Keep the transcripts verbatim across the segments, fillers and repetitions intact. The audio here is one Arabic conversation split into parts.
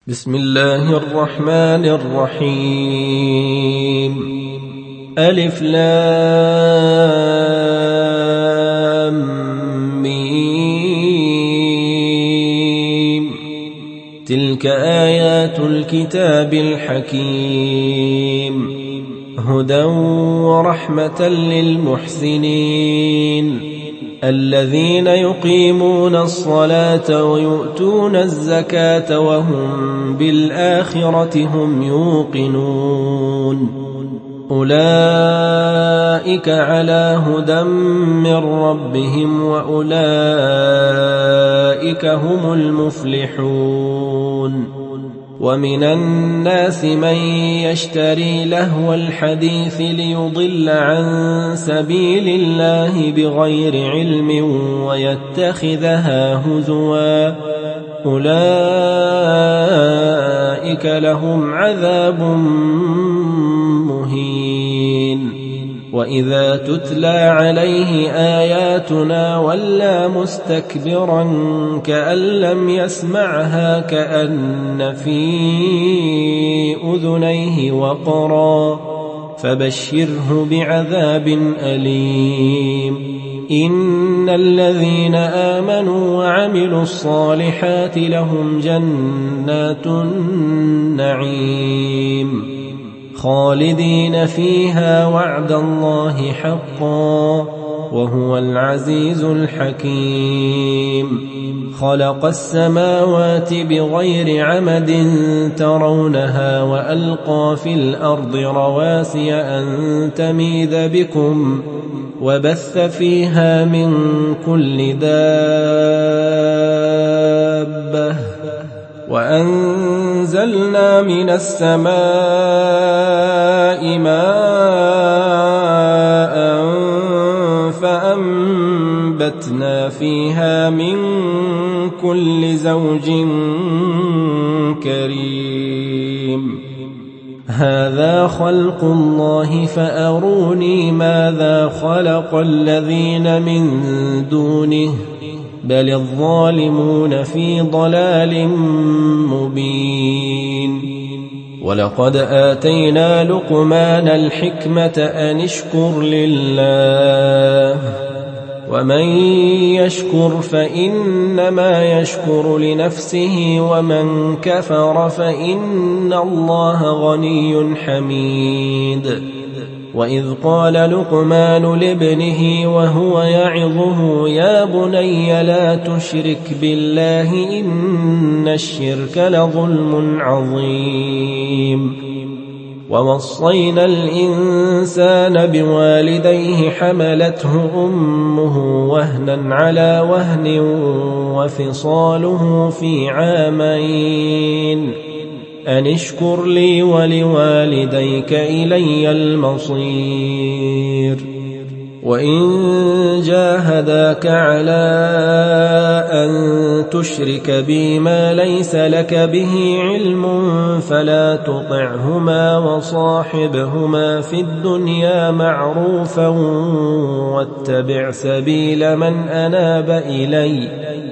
بسم الله الرحمن الرحيم. ألف لام ميم. تلك آيات الكتاب الحكيم، هدى ورحمة للمحسنين الذين يقيمون الصلاة ويؤتون الزكاة وهم بالآخرة هم يوقنون. أولئك على هدى من ربهم وأولئك هم المفلحون. ومن الناس من يشتري لهو الحديث ليضل عن سبيل الله بغير علم ويتخذها هزوا، أولئك لهم عذاب مهين. وإذا تتلى عليه آياتنا ولى مستكبرا كأن لم يسمعها كأن في أذنيه وقرا، فبشره بعذاب أليم. إن الذين آمنوا وعملوا الصالحات لهم جنات النعيم خالدين فيها وعد الله حقا وهو العزيز الحكيم. خلق السماوات بغير عمد ترونها وألقى في الأرض رواسي أن تميد بكم وبث فيها من كل دابة وأنزلنا من السماء ماء فأنبتنا فيها من كل زوج كريم. هذا خلق الله فأروني ماذا خلق الذين من دونه بل الظالمون في ضلال مبين. ولقد آتينا لقمان الحكمة أن اشكر لله ومن يشكر فإنما يشكر لنفسه ومن كفر فإن الله غني حميد. وإذ قال لقمان لابنه وهو يعظه يا بني لا تشرك بالله إن الشرك لظلم عظيم. ووصينا الإنسان بوالديه حملته أمه وهنا على وهن وفصاله في عامين أن اشكر لي ولوالديك إلي المصير. وإن جاهداك على أن تشرك بي ما ليس لك به علم فلا تطعهما وصاحبهما في الدنيا معروفا واتبع سبيل من أناب إلي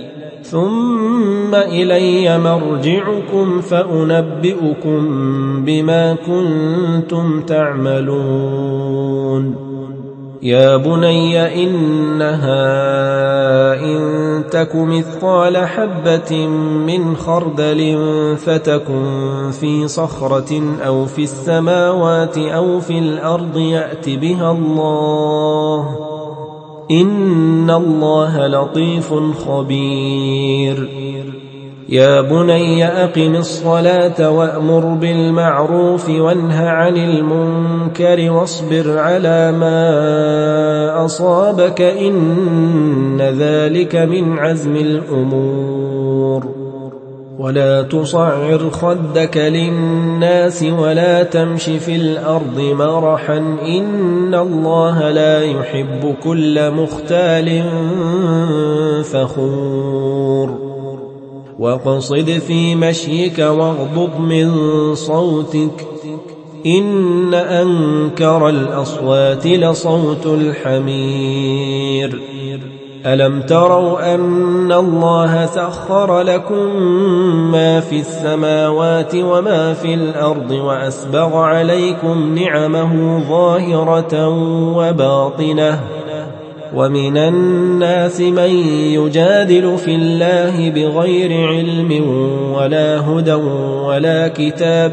ثم إلي مرجعكم فأنبئكم بما كنتم تعملون. يا بني إنها إن تك مثقال حبة من خردل فتكن في صخرة أو في السماوات أو في الأرض يأت بها الله إن الله لطيف خبير. يا بني أقم الصلاة وأمر بالمعروف وانه عن المنكر واصبر على ما أصابك إن ذلك من عزم الأمور. ولا تصعر خدك للناس ولا تمش في الأرض مرحا إن الله لا يحب كل مختال فخور. واقصد في مشيك واغضض من صوتك إن أنكر الأصوات لصوت الحمير. ألم تروا أن الله سخر لكم ما في السماوات وما في الأرض وأسبغ عليكم نعمه ظاهرة وباطنة ومن الناس من يجادل في الله بغير علم ولا هدى ولا كتاب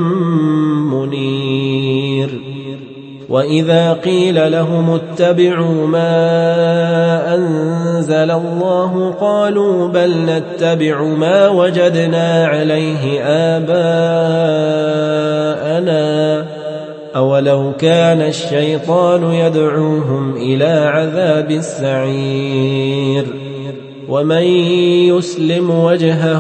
منير وإذا قيل لهم اتبعوا ما أنزل الله قالوا بل نتبع ما وجدنا عليه آباءنا أولو كان الشيطان يدعوهم إلى عذاب السعير ومن يسلم وجهه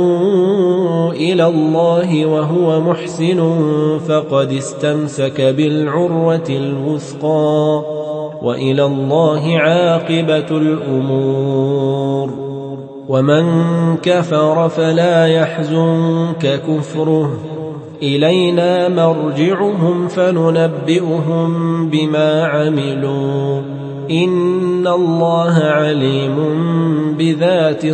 إلى الله وهو محسن فقد استمسك بالعروة الوثقى وإلى الله عاقبة الأمور ومن كفر فلا يحزنك كفره إلينا مرجعهم فننبئهم بما عملوا إن الله عليم بذات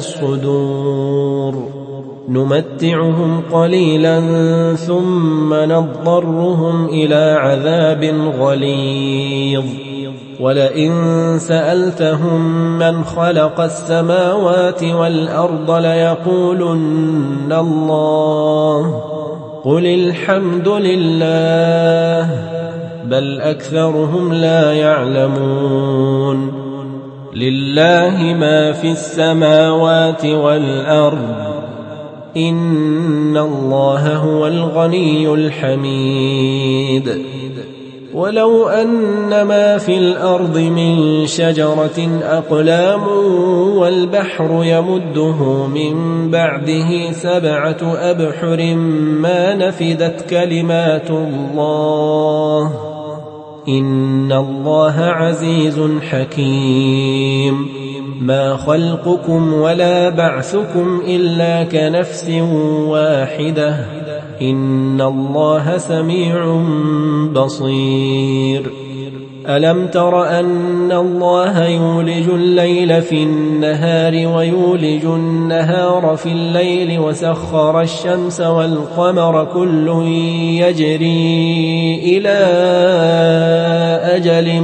الصدور نمتعهم قليلا ثم نضطرهم إلى عذاب غليظ ولئن سألتهم من خلق السماوات والأرض ليقولن الله قل الحمد لله بل أكثرهم لا يعلمون لله ما في السماوات والأرض إن الله هو الغني الحميد ولو أن ما في الأرض من شجرة أقلام والبحر يمده من بعده سبعة أبحر ما نفدت كلمات الله إن الله عزيز حكيم ما خلقكم ولا بعثكم إلا كنفس واحدة إن الله سميع بصير ألم تر أن الله يولج الليل في النهار ويولج النهار في الليل وسخر الشمس والقمر كل يجري إلى أجل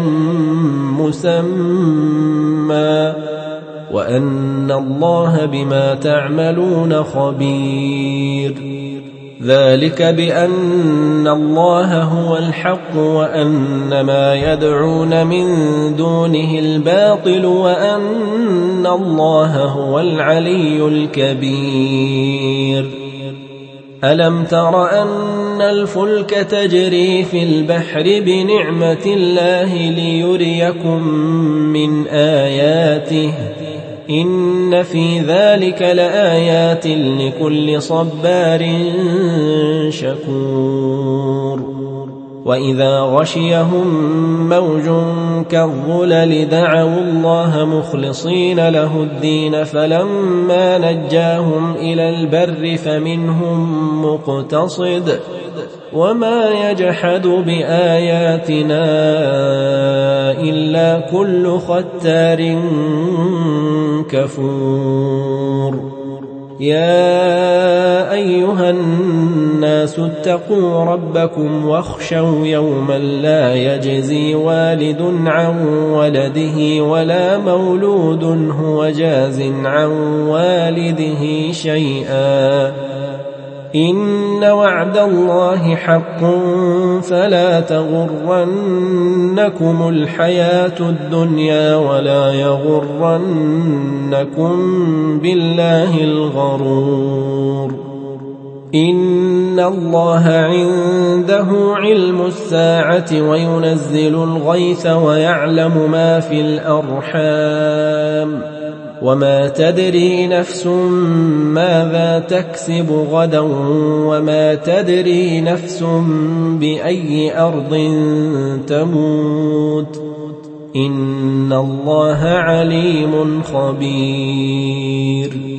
مسمى وأن الله بما تعملون خبير ذلك بأن الله هو الحق وأن ما يدعون من دونه الباطل وأن الله هو العلي الكبير ألم تر أن الفلك تجري في البحر بنعمة الله ليريكم من آياته إن في ذلك لآيات لكل صبار شكور وإذا غشيهم موج كالظلل دعوا الله مخلصين له الدين فلما نجاهم إلى البر فمنهم مقتصد وما يجحد بآياتنا إلا كل ختار كفور يا أيها الناس اتقوا ربكم واخشوا يوما لا يجزي والد عن ولده ولا مولود هو جاز عن والده شيئا إن وعد الله حق فلا تغرنكم الحياة الدنيا ولا يغرنكم بالله الغرور إن الله عنده علم الساعة وينزل الغيث ويعلم ما في الأرحام وما تدري نفس ماذا تكسب غدا وما تدري نفس بأي أرض تموت إن الله عليم خبير